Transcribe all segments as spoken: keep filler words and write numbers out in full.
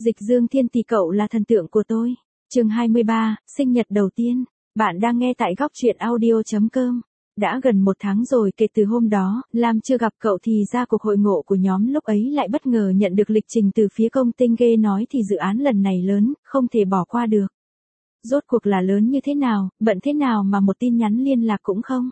Dịch Dương Thiên Tỷ, cậu là thần tượng của tôi. Chương hai mươi ba, sinh nhật đầu tiên. Bạn đang nghe tại góc truyện audio chấm com. Đã gần một tháng rồi kể từ hôm đó, Lam chưa gặp cậu thì ra cuộc hội ngộ của nhóm lúc ấy lại bất ngờ nhận được lịch trình từ phía công ty ghê nói thì dự án lần này lớn, không thể bỏ qua được. Rốt cuộc là lớn như thế nào, bận thế nào mà một tin nhắn liên lạc cũng không.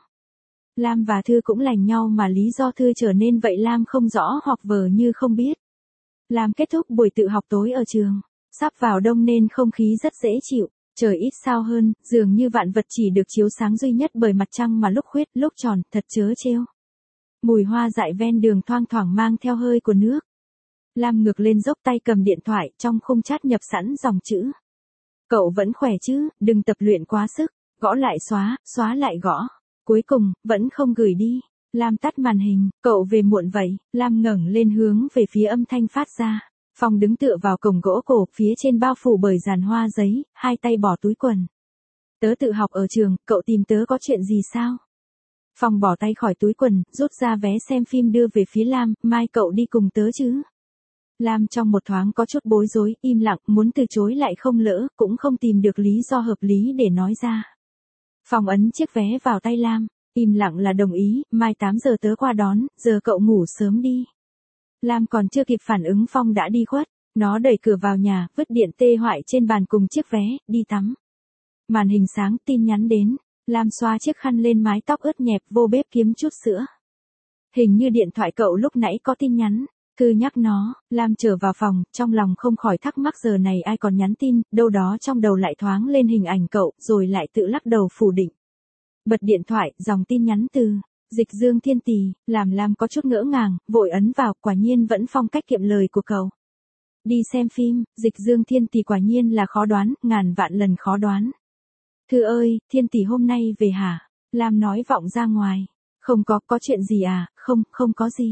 Lam và Thư cũng lành nhau mà lý do Thư trở nên vậy Lam không rõ hoặc vờ như không biết. Lam kết thúc buổi tự học tối ở trường. Sắp vào đông nên không khí rất dễ chịu. Trời ít sao hơn, dường như vạn vật chỉ được chiếu sáng duy nhất bởi mặt trăng mà lúc khuyết lúc tròn, thật trớ trêu. Mùi hoa dại ven đường thoang thoảng mang theo hơi của nước. Lam ngược lên dốc tay cầm điện thoại, trong khung chat nhập sẵn dòng chữ. Cậu vẫn khỏe chứ, đừng tập luyện quá sức, gõ lại xóa, xóa lại gõ. Cuối cùng, vẫn không gửi đi. Lam tắt màn hình, cậu về muộn vậy. Lam ngẩng lên hướng về phía âm thanh phát ra. Phong đứng tựa vào cổng gỗ cổ, phía trên bao phủ bởi dàn hoa giấy, hai tay bỏ túi quần. Tớ tự học ở trường, cậu tìm tớ có chuyện gì sao? Phong bỏ tay khỏi túi quần, rút ra vé xem phim đưa về phía Lam, mai cậu đi cùng tớ chứ? Lam trong một thoáng có chút bối rối, im lặng, muốn từ chối lại không lỡ, cũng không tìm được lý do hợp lý để nói ra. Phong ấn chiếc vé vào tay Lam, im lặng là đồng ý, mai tám giờ tớ qua đón, giờ cậu ngủ sớm đi. Lam còn chưa kịp phản ứng Phong đã đi khuất, nó đẩy cửa vào nhà, vứt điện tê hoại trên bàn cùng chiếc vé, đi tắm. Màn hình sáng, tin nhắn đến, Lam xoa chiếc khăn lên mái tóc ướt nhẹp, vô bếp kiếm chút sữa. Hình như điện thoại cậu lúc nãy có tin nhắn, cứ nhắc nó. Lam trở vào phòng, trong lòng không khỏi thắc mắc giờ này ai còn nhắn tin, đâu đó trong đầu lại thoáng lên hình ảnh cậu, rồi lại tự lắc đầu phủ định. Bật điện thoại, dòng tin nhắn từ Dịch Dương Thiên Tỷ, làm Lam có chút ngỡ ngàng, vội ấn vào, quả nhiên vẫn phong cách kiệm lời của cậu. Đi xem phim, Dịch Dương Thiên Tỷ quả nhiên là khó đoán, ngàn vạn lần khó đoán. Thư ơi, Thiên Tỷ hôm nay về hả? Lam nói vọng ra ngoài. Không có, có chuyện gì à? Không, không có gì.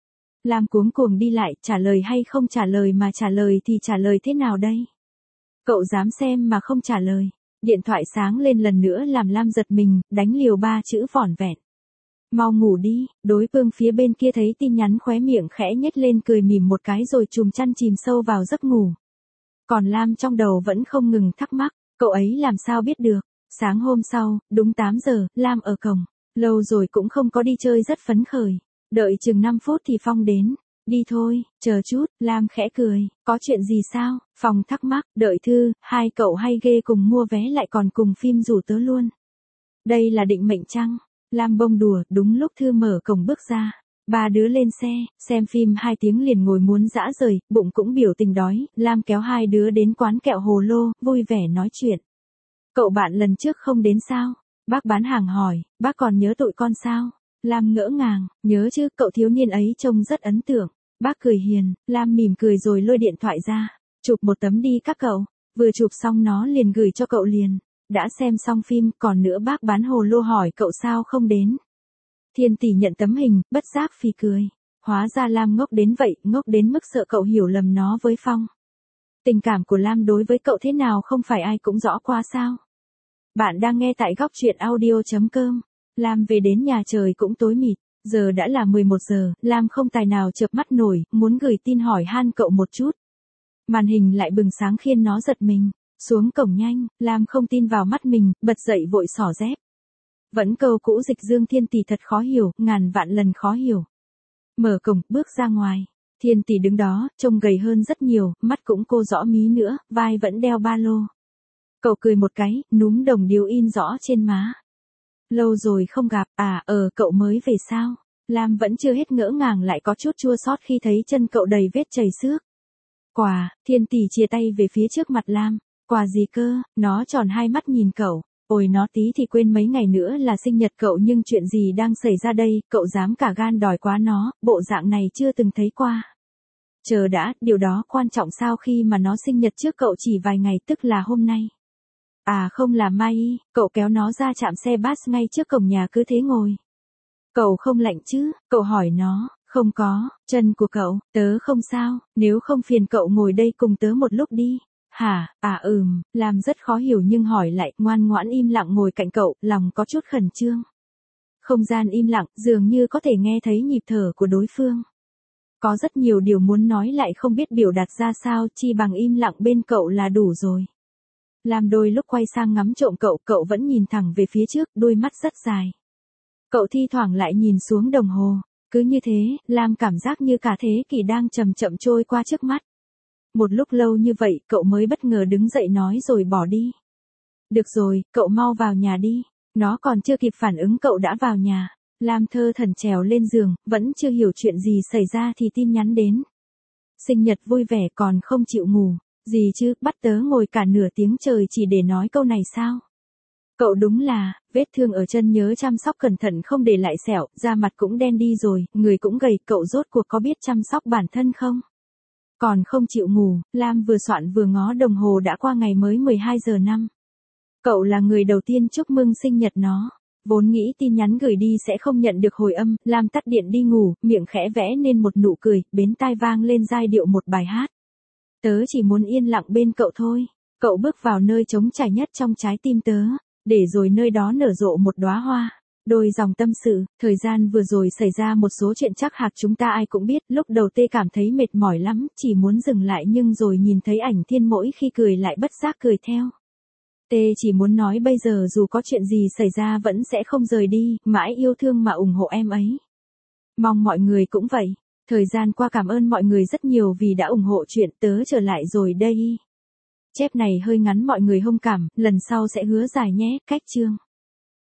Lam cuống cuồng đi lại, trả lời hay không trả lời mà trả lời thì trả lời thế nào đây? Cậu dám xem mà không trả lời. Điện thoại sáng lên lần nữa làm Lam giật mình, đánh liều ba chữ vỏn vẹn. Mau ngủ đi. Đối phương phía bên kia thấy tin nhắn khóe miệng khẽ nhếch lên cười mỉm một cái rồi chùm chăn chìm sâu vào giấc ngủ. Còn Lam trong đầu vẫn không ngừng thắc mắc, cậu ấy làm sao biết được. Sáng hôm sau, đúng tám giờ, Lam ở cổng. Lâu rồi cũng không có đi chơi rất phấn khởi. Đợi chừng năm phút thì Phong đến. Đi thôi, chờ chút, Lam khẽ cười. Có chuyện gì sao? Phong thắc mắc, đợi Thư, hai cậu hay ghê cùng mua vé lại còn cùng phim rủ tớ luôn. Đây là định mệnh chăng? Lam bông đùa, đúng lúc Thư mở cổng bước ra. Ba đứa lên xe, xem phim hai tiếng liền ngồi muốn dã rời, bụng cũng biểu tình đói. Lam kéo hai đứa đến quán kẹo hồ lô, vui vẻ nói chuyện. Cậu bạn lần trước không đến sao? Bác bán hàng hỏi, bác còn nhớ tụi con sao? Lam ngỡ ngàng, nhớ chứ, cậu thiếu niên ấy trông rất ấn tượng. Bác cười hiền, Lam mỉm cười rồi lôi điện thoại ra. Chụp một tấm đi các cậu. Vừa chụp xong nó liền gửi cho cậu liền. Đã xem xong phim, còn nữa bác bán hồ lô hỏi cậu sao không đến. Thiên Tỷ nhận tấm hình, bất giác phì cười. Hóa ra Lam ngốc đến vậy, ngốc đến mức sợ cậu hiểu lầm nó với Phong. Tình cảm của Lam đối với cậu thế nào không phải ai cũng rõ qua sao. Bạn đang nghe tại góc truyện audio chấm com. Lam về đến nhà trời cũng tối mịt. Giờ đã là mười một giờ, Lam không tài nào chợp mắt nổi, muốn gửi tin hỏi han cậu một chút. Màn hình lại bừng sáng khiến nó giật mình. Xuống cổng nhanh, Lam không tin vào mắt mình, bật dậy vội xỏ dép. Vẫn câu cũ Dịch Dương Thiên Tỷ thật khó hiểu, ngàn vạn lần khó hiểu. Mở cổng, bước ra ngoài. Thiên Tỷ đứng đó, trông gầy hơn rất nhiều, mắt cũng cô rõ mí nữa, vai vẫn đeo ba lô. Cậu cười một cái, núm đồng điếu in rõ trên má. Lâu rồi không gặp, à, ờ, cậu mới về sao? Lam vẫn chưa hết ngỡ ngàng lại có chút chua xót khi thấy chân cậu đầy vết chảy xước. Quà, Thiên Tỷ chia tay về phía trước mặt Lam. Quà gì cơ? Nó tròn hai mắt nhìn cậu. Ôi nó tí thì quên mấy ngày nữa là sinh nhật cậu nhưng chuyện gì đang xảy ra đây, cậu dám cả gan đòi quá nó, bộ dạng này chưa từng thấy qua. Chờ đã, điều đó quan trọng sao khi mà nó sinh nhật trước cậu chỉ vài ngày tức là hôm nay. À không là mai, cậu kéo nó ra trạm xe bus ngay trước cổng nhà cứ thế ngồi. Cậu không lạnh chứ, cậu hỏi nó, không có, chân của cậu, tớ không sao, nếu không phiền cậu ngồi đây cùng tớ một lúc đi. Hả, à ừm, Lam rất khó hiểu nhưng hỏi lại, ngoan ngoãn im lặng ngồi cạnh cậu, lòng có chút khẩn trương. Không gian im lặng, dường như có thể nghe thấy nhịp thở của đối phương. Có rất nhiều điều muốn nói lại không biết biểu đạt ra sao, chi bằng im lặng bên cậu là đủ rồi. Lam đôi lúc quay sang ngắm trộm cậu, cậu vẫn nhìn thẳng về phía trước, đôi mắt rất dài. Cậu thi thoảng lại nhìn xuống đồng hồ, cứ như thế, Lam cảm giác như cả thế kỷ đang chậm chậm trôi qua trước mắt. Một lúc lâu như vậy, cậu mới bất ngờ đứng dậy nói rồi bỏ đi. Được rồi, cậu mau vào nhà đi. Nó còn chưa kịp phản ứng cậu đã vào nhà. Lam thơ thẩn trèo lên giường, vẫn chưa hiểu chuyện gì xảy ra thì tin nhắn đến. Sinh nhật vui vẻ còn không chịu ngủ. Gì chứ, bắt tớ ngồi cả nửa tiếng trời chỉ để nói câu này sao? Cậu đúng là, vết thương ở chân nhớ chăm sóc cẩn thận không để lại sẹo, da mặt cũng đen đi rồi, người cũng gầy, cậu rốt cuộc có biết chăm sóc bản thân không? Còn không chịu ngủ, Lam vừa soạn vừa ngó đồng hồ đã qua ngày mới mười hai giờ năm. Cậu là người đầu tiên chúc mừng sinh nhật nó. Vốn nghĩ tin nhắn gửi đi sẽ không nhận được hồi âm, Lam tắt điện đi ngủ, miệng khẽ vẽ nên một nụ cười, bên tai vang lên giai điệu một bài hát. Tớ chỉ muốn yên lặng bên cậu thôi. Cậu bước vào nơi trống trải nhất trong trái tim tớ, để rồi nơi đó nở rộ một đóa hoa. Đôi dòng tâm sự, thời gian vừa rồi xảy ra một số chuyện chắc hạc chúng ta ai cũng biết, lúc đầu tê cảm thấy mệt mỏi lắm, chỉ muốn dừng lại nhưng rồi nhìn thấy ảnh Thiên mỗi khi cười lại bất giác cười theo. Tê chỉ muốn nói bây giờ dù có chuyện gì xảy ra vẫn sẽ không rời đi, mãi yêu thương mà ủng hộ em ấy. Mong mọi người cũng vậy. Thời gian qua cảm ơn mọi người rất nhiều vì đã ủng hộ chuyện tớ trở lại rồi đây. Chép này hơi ngắn mọi người thông cảm, lần sau sẽ hứa dài nhé, cách chương.